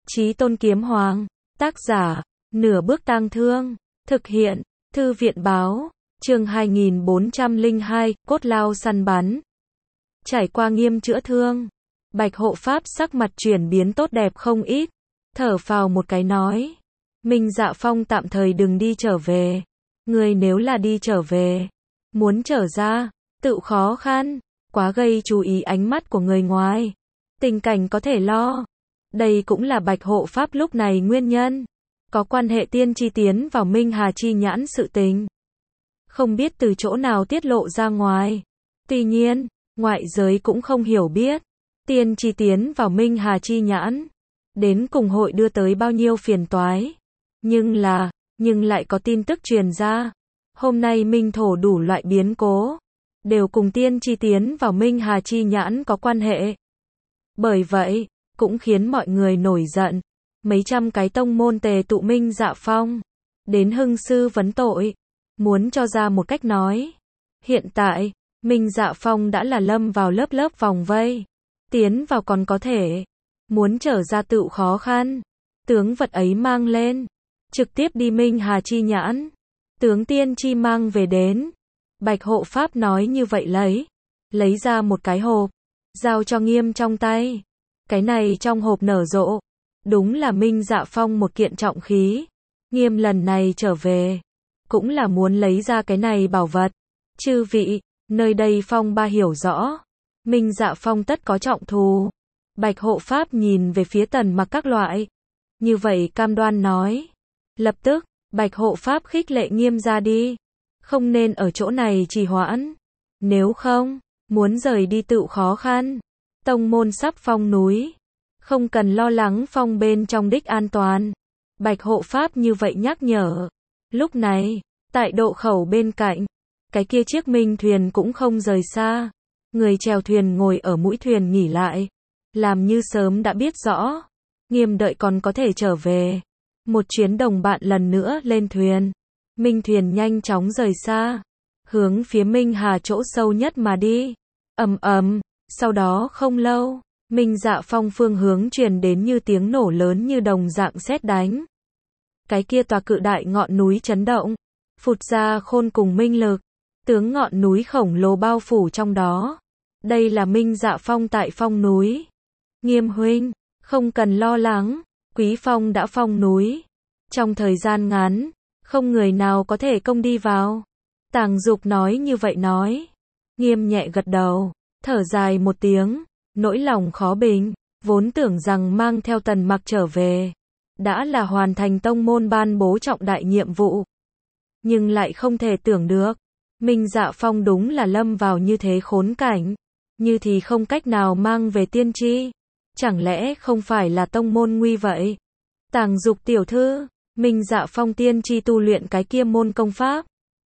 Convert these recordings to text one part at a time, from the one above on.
Chí Tôn Kiếm Hoàng. Tác giả, Nửa Bước Tang Thương. Thực hiện, Thư viện báo. Chương 2402, Cốt Lao Săn Bắn. Trải qua Nghiêm chữa thương, Bạch hộ pháp sắc mặt chuyển biến tốt đẹp không ít. Thở phào một cái nói. Minh Dạ Phong tạm thời đừng đi trở về. Người nếu là đi trở về, muốn trở ra, tự khó khăn, quá gây chú ý ánh mắt của người ngoài. Tình cảnh có thể lo. Đây cũng là Bạch hộ pháp lúc này nguyên nhân. Có quan hệ tiên tri tiến vào Minh Hà chi nhãn sự tình. Không biết từ chỗ nào tiết lộ ra ngoài. Tuy nhiên, ngoại giới cũng không hiểu biết. Tiên tri tiến vào Minh Hà chi nhãn. Đến cùng hội đưa tới bao nhiêu phiền toái. Nhưng lại có tin tức truyền ra. Hôm nay Minh thổ đủ loại biến cố. Đều cùng tiên tri tiến vào Minh Hà chi nhãn có quan hệ. Bởi vậy, cũng khiến mọi người nổi giận. Mấy trăm cái tông môn tề tụ Minh Dạ Phong. Đến hưng sư vấn tội. Muốn cho ra một cách nói. Hiện tại, Minh Dạ Phong đã là lâm vào lớp vòng vây. Tiến vào còn có thể. Muốn trở ra tự khó khăn. Tướng vật ấy mang lên. Trực tiếp đi Minh Hà chi nhãn. Tướng tiên tri mang về đến. Bạch hộ pháp nói như vậy lấy ra một cái hộp. Giao cho Nghiêm trong tay. Cái này trong hộp nở rộ. Đúng là Minh Dạ Phong một kiện trọng khí. Nghiêm lần này trở về. Cũng là muốn lấy ra cái này bảo vật. Chư vị, nơi đây phong ba hiểu rõ. Minh Dạ Phong tất có trọng thù. Bạch hộ pháp nhìn về phía Tần Mặc các loại. Như vậy cam đoan nói. Lập tức, Bạch hộ pháp khích lệ Nghiêm ra đi. Không nên ở chỗ này trì hoãn. Nếu không, muốn rời đi tự khó khăn. Tông môn sắp phong núi. Không cần lo lắng phong bên trong đích an toàn. Bạch hộ pháp như vậy nhắc nhở. Lúc này, tại độ khẩu bên cạnh, cái kia chiếc minh thuyền cũng không rời xa. Người chèo thuyền ngồi ở mũi thuyền nghỉ lại. Làm như sớm đã biết rõ. Nghiêm đợi còn có thể trở về. Một chuyến đồng bạn lần nữa lên thuyền. Minh thuyền nhanh chóng rời xa. Hướng phía Minh Hà chỗ sâu nhất mà đi. Ầm ầm, sau đó không lâu. Minh Dạ Phong phương hướng truyền đến như tiếng nổ lớn như đồng dạng sét đánh. Cái kia tòa cự đại ngọn núi chấn động. Phụt ra khôn cùng minh lực. Tướng ngọn núi khổng lồ bao phủ trong đó. Đây là Minh Dạ Phong tại phong núi. Nghiêm huynh, không cần lo lắng. Quý phong đã phong núi. Trong thời gian ngắn, không người nào có thể công đi vào. Tàng Dục nói như vậy nói. Nghiêm nhẹ gật đầu. Thở dài một tiếng. Nỗi lòng khó bình. Vốn tưởng rằng mang theo Tần Mặc trở về. Đã là hoàn thành tông môn ban bố trọng đại nhiệm vụ. Nhưng lại không thể tưởng được. Minh Dạ Phong đúng là lâm vào như thế khốn cảnh. Như thì không cách nào mang về tiên tri. Chẳng lẽ không phải là tông môn nguy vậy? Tàng Dục tiểu thư, Minh Dạ Phong tiên tri tu luyện cái kia môn công pháp.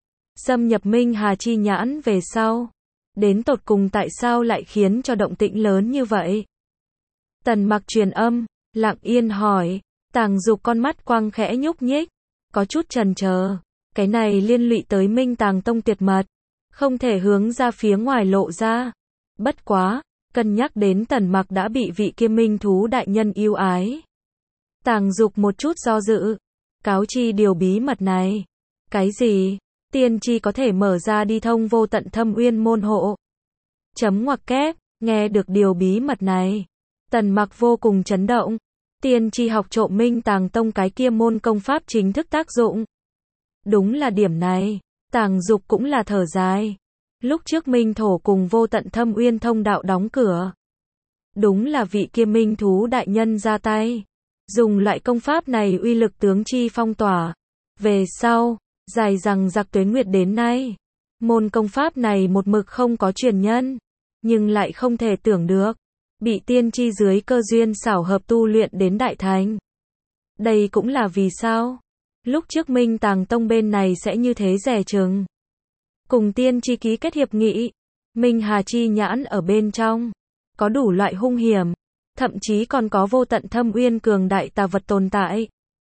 Xâm nhập Minh Hà chi nhãn về sau. Đến tột cùng tại sao lại khiến cho động tĩnh lớn như vậy? Tần Mặc truyền âm, lặng yên hỏi. Tàng Dục con mắt quang khẽ nhúc nhích. Có chút chần chờ. Cái này liên lụy tới Minh Tàng Tông tuyệt mật. Không thể hướng ra phía ngoài lộ ra. Bất quá, cân nhắc đến Tần Mặc đã bị vị kia minh thú đại nhân yêu ái. Tàng Dục một chút do dự. Cáo chi điều bí mật này. Cái gì? Tiên tri có thể mở ra đi thông vô tận thâm uyên môn hộ. Chấm ngoặc kép, nghe được điều bí mật này. Tần Mặc vô cùng chấn động. Tiên tri học trộm Minh Tàng Tông cái kia môn công pháp chính thức tác dụng. Đúng là điểm này. Tàng Dục cũng là thở dài. Lúc trước Minh thổ cùng vô tận thâm uyên thông đạo đóng cửa. Đúng là vị kia minh thú đại nhân ra tay. Dùng loại công pháp này uy lực tướng chi phong tỏa. Về sau, dài rằng giặc tuế nguyệt đến nay. Môn công pháp này một mực không có truyền nhân. Nhưng lại không thể tưởng được. Bị tiên tri dưới cơ duyên xảo hợp tu luyện đến đại thành. Đây cũng là vì sao. Lúc trước Minh Tàng Tông bên này sẽ như thế dè chừng. Cùng tiên tri ký kết hiệp nghị. Minh Hà chi nhãn ở bên trong. Có đủ loại hung hiểm. Thậm chí còn có vô tận thâm uyên cường đại tà vật tồn tại.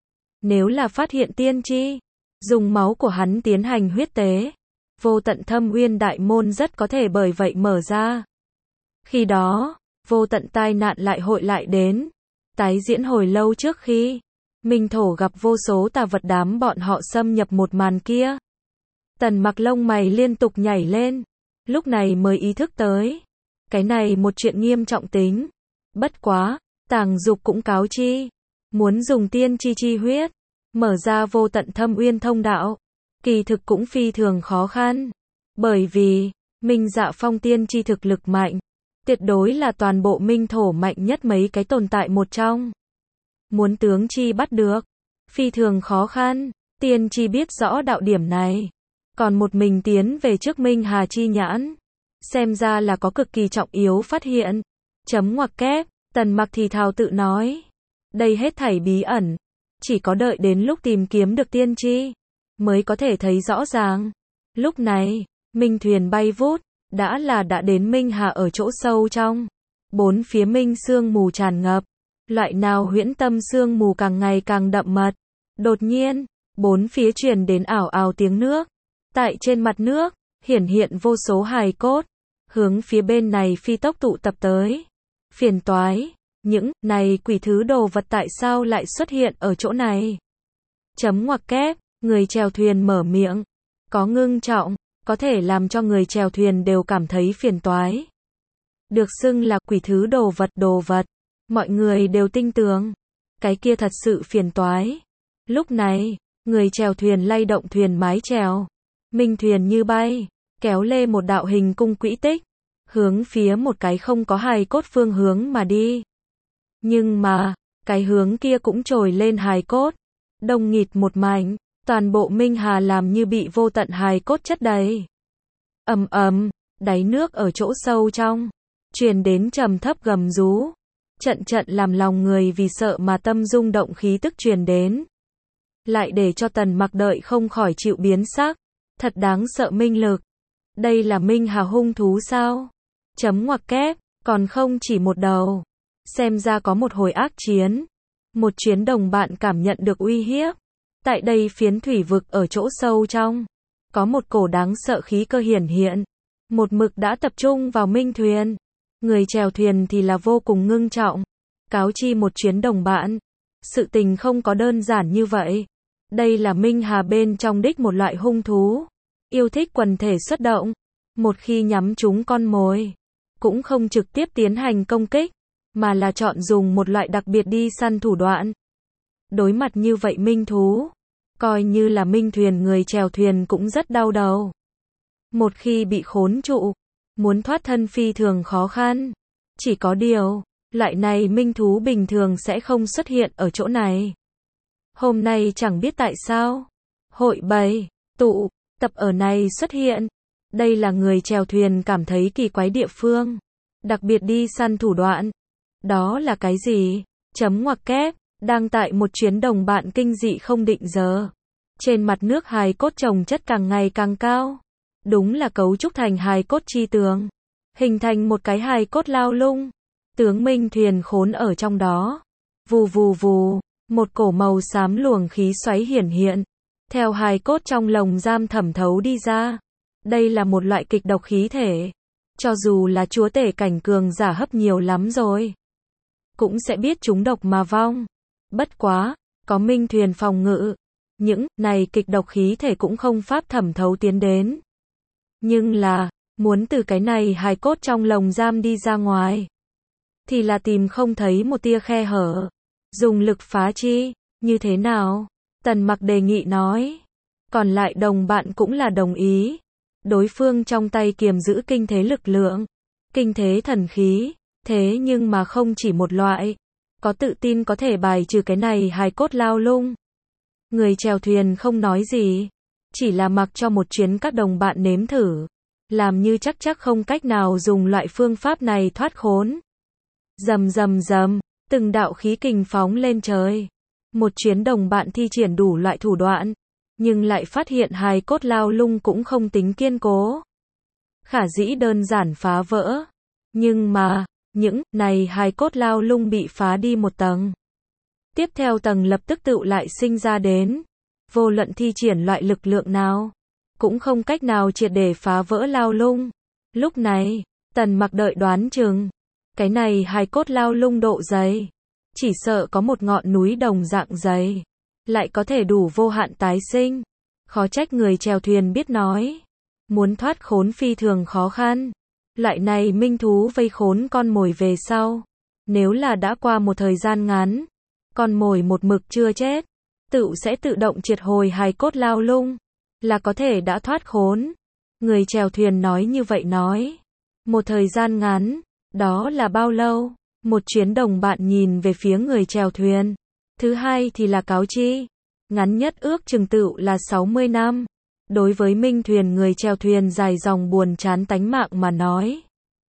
Nếu là phát hiện tiên tri. Dùng máu của hắn tiến hành huyết tế. Vô tận thâm uyên đại môn rất có thể bởi vậy mở ra. Khi đó, vô tận tai nạn lại hội lại đến. Tái diễn hồi lâu trước khi Minh Thổ gặp vô số tà vật đám bọn họ xâm nhập một màn kia. Tần Mặc lông mày liên tục nhảy lên, lúc này mới ý thức tới. Cái này một chuyện nghiêm trọng tính. Bất quá, Tàng Dục cũng cáo chi. Muốn dùng tiên chi chi huyết, mở ra vô tận thâm uyên thông đạo. Kỳ thực cũng phi thường khó khăn. Bởi vì, Minh Dạ Phong tiên chi thực lực mạnh. Tuyệt đối là toàn bộ Minh Thổ mạnh nhất mấy cái tồn tại một trong. Muốn tướng chi bắt được, phi thường khó khăn. Tiên chi biết rõ đạo điểm này. Còn một mình tiến về trước Minh Hà chi nhãn. Xem ra là có cực kỳ trọng yếu phát hiện. Chấm ngoặc kép, Tần Mặc thì thào tự nói. Đây hết thảy bí ẩn. Chỉ có đợi đến lúc tìm kiếm được tiên chi, mới có thể thấy rõ ràng. Lúc này, Minh thuyền bay vút, đã đến Minh Hà ở chỗ sâu trong. Bốn phía minh sương mù tràn ngập. Loại nào huyễn tâm sương mù càng ngày càng đậm mật. Đột nhiên, bốn phía truyền đến ảo ảo tiếng nước. Tại trên mặt nước, hiển hiện vô số hài cốt. Hướng phía bên này phi tốc tụ tập tới. Phiền toái, những này quỷ thứ đồ vật tại sao lại xuất hiện ở chỗ này? Chấm ngoặc kép, người chèo thuyền mở miệng. Có ngưng trọng, có thể làm cho người chèo thuyền đều cảm thấy phiền toái. Được xưng là quỷ thứ đồ vật. Mọi người đều tin tưởng. Cái kia thật sự phiền toái. Lúc này, người chèo thuyền lay động thuyền mái chèo. Minh thuyền như bay, kéo lê một đạo hình cung quỹ tích. Hướng phía một cái không có hài cốt phương hướng mà đi. Nhưng mà, cái hướng kia cũng trồi lên hài cốt. Đông nghịt một mảnh, toàn bộ Minh Hà làm như bị vô tận hài cốt chất đầy. Ầm ầm, đáy nước ở chỗ sâu trong, truyền đến trầm thấp gầm rú. Trận trận làm lòng người vì sợ mà tâm rung động khí tức truyền đến. Lại để cho Tần Mặc đợi không khỏi chịu biến sắc. Thật đáng sợ minh lực. Đây là Minh Hà hung thú sao? Chấm ngoặc kép, còn không chỉ một đầu. Xem ra có một hồi ác chiến. Một chuyến đồng bạn cảm nhận được uy hiếp. Tại đây phiến thủy vực ở chỗ sâu trong. Có một cổ đáng sợ khí cơ hiển hiện. Một mực đã tập trung vào Minh thuyền. Người chèo thuyền thì là vô cùng ngưng trọng. Cáo chi một chuyến đồng bạn. Sự tình không có đơn giản như vậy. Đây là Minh Hà bên trong đích một loại hung thú. Yêu thích quần thể xuất động. Một khi nhắm trúng con mồi, cũng không trực tiếp tiến hành công kích, mà là chọn dùng một loại đặc biệt đi săn thủ đoạn. Đối mặt như vậy minh thú, coi như là Minh thuyền người chèo thuyền cũng rất đau đầu. Một khi bị khốn trụ, muốn thoát thân phi thường khó khăn. Chỉ có điều, loại này minh thú bình thường sẽ không xuất hiện ở chỗ này. Hôm nay chẳng biết tại sao, hội bày, tụ tập ở này xuất hiện. Đây là người chèo thuyền cảm thấy kỳ quái địa phương. Đặc biệt đi săn thủ đoạn. Đó là cái gì? Chấm ngoặc kép, đang tại một chuyến đồng bạn kinh dị không định giờ. Trên mặt nước hài cốt chồng chất càng ngày càng cao. Đúng là cấu trúc thành hài cốt chi tường. Hình thành một cái hài cốt lao lung. Tướng Minh thuyền khốn ở trong đó. Vù vù vù, một cổ màu xám luồng khí xoáy hiển hiện. Theo hài cốt trong lồng giam thẩm thấu đi ra. Đây là một loại kịch độc khí thể. Cho dù là chúa tể cảnh cường giả hấp nhiều lắm rồi, cũng sẽ biết chúng độc mà vong. Bất quá, có Minh thuyền phòng ngự. Những này kịch độc khí thể cũng không pháp thẩm thấu tiến đến. Nhưng là, muốn từ cái này hài cốt trong lồng giam đi ra ngoài, thì là tìm không thấy một tia khe hở. Dùng lực phá chi, như thế nào? Tần Mặc đề nghị nói. Còn lại đồng bạn cũng là đồng ý. Đối phương trong tay kiềm giữ kinh thế lực lượng, kinh thế thần khí, thế nhưng mà không chỉ một loại. Có tự tin có thể bài trừ cái này hài cốt lao lung. Người chèo thuyền không nói gì, chỉ là mặc cho một chuyến các đồng bạn nếm thử, làm như chắc không cách nào dùng loại phương pháp này thoát khốn. Rầm rầm rầm, từng đạo khí kình phóng lên trời. Một chuyến đồng bạn thi triển đủ loại thủ đoạn, nhưng lại phát hiện hài cốt lao lung cũng không tính kiên cố. Khả dĩ đơn giản phá vỡ. Nhưng mà, những này hài cốt lao lung bị phá đi một tầng. Tiếp theo tầng lập tức tự lại sinh ra đến. Vô luận thi triển loại lực lượng nào, cũng không cách nào triệt để phá vỡ lao lung. Lúc này, Tần Mặc đợi đoán chừng. Cái này hài cốt lao lung độ dày, chỉ sợ có một ngọn núi đồng dạng dày, lại có thể đủ vô hạn tái sinh. Khó trách người chèo thuyền biết nói, muốn thoát khốn phi thường khó khăn. Loại này minh thú vây khốn con mồi về sau, nếu là đã qua một thời gian ngắn, con mồi một mực chưa chết, tựu sẽ tự động triệt hồi hài cốt lao lung, là có thể đã thoát khốn. Người chèo thuyền nói như vậy nói, một thời gian ngắn, đó là bao lâu? Một chuyến đồng bạn nhìn về phía người chèo thuyền. Thứ hai thì là cáo chi, ngắn nhất ước chừng tựu là 60 năm. Đối với minh thuyền người chèo thuyền dài dòng buồn chán tánh mạng mà nói,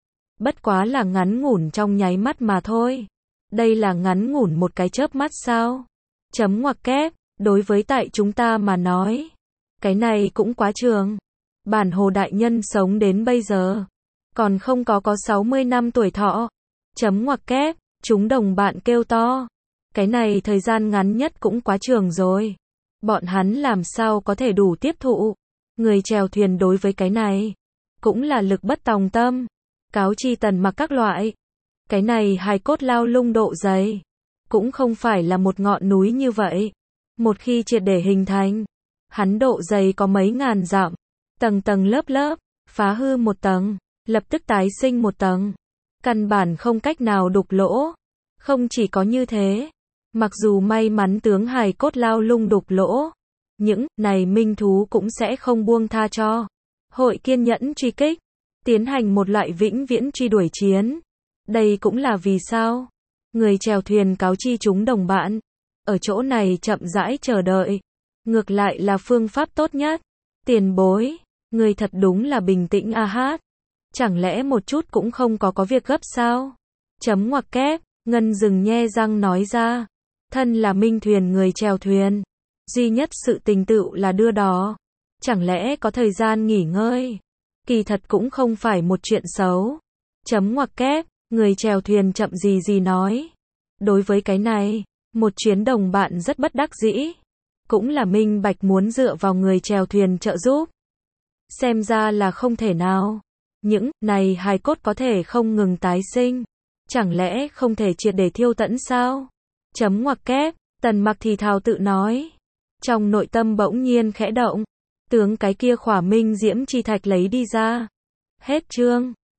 bất quá là ngắn ngủn trong nháy mắt mà thôi. Đây là ngắn ngủn một cái chớp mắt sao? Chấm ngoặc kép, đối với tại chúng ta mà nói, cái này cũng quá trường. Bản Hồ đại nhân sống đến bây giờ, còn không có 60 năm tuổi thọ. Chấm ngoặc kép, chúng đồng bạn kêu to. Cái này thời gian ngắn nhất cũng quá trường rồi. Bọn hắn làm sao có thể đủ tiếp thụ. Người chèo thuyền đối với cái này, cũng là lực bất tòng tâm. Cáo chi Tần Mặc các loại. Cái này hài cốt lao lung độ dày, cũng không phải là một ngọn núi như vậy. Một khi triệt để hình thành, hắn độ dày có mấy ngàn dặm, tầng tầng lớp lớp, phá hư một tầng, lập tức tái sinh một tầng. Căn bản không cách nào đục lỗ. Không chỉ có như thế, mặc dù may mắn tướng hài cốt lao lung đục lỗ, những này minh thú cũng sẽ không buông tha cho. Hội kiên nhẫn truy kích, tiến hành một loại vĩnh viễn truy đuổi chiến. Đây cũng là vì sao người chèo thuyền cáo chi chúng đồng bạn, ở chỗ này chậm rãi chờ đợi, ngược lại là phương pháp tốt nhất. Tiền bối, người thật đúng là bình tĩnh a hát. Chẳng lẽ một chút cũng không có việc gấp sao? Chấm ngoặc kép, Ngân Dừng nhe răng nói ra. Thân là minh thuyền người chèo thuyền, duy nhất sự tình tựu là đưa đò. Chẳng lẽ có thời gian nghỉ ngơi? Kỳ thật cũng không phải một chuyện xấu. Chấm ngoặc kép, người chèo thuyền chậm gì nói. Đối với cái này, một chuyến đồng bạn rất bất đắc dĩ. Cũng là minh bạch muốn dựa vào người chèo thuyền trợ giúp. Xem ra là không thể nào. Những này hài cốt có thể không ngừng tái sinh. Chẳng lẽ không thể triệt để thiêu tận sao? Chấm ngoặc kép, Tần Mặc thì thào tự nói. Trong nội tâm bỗng nhiên khẽ động. Tướng cái kia khỏa minh diễm chi thạch lấy đi ra. Hết chương.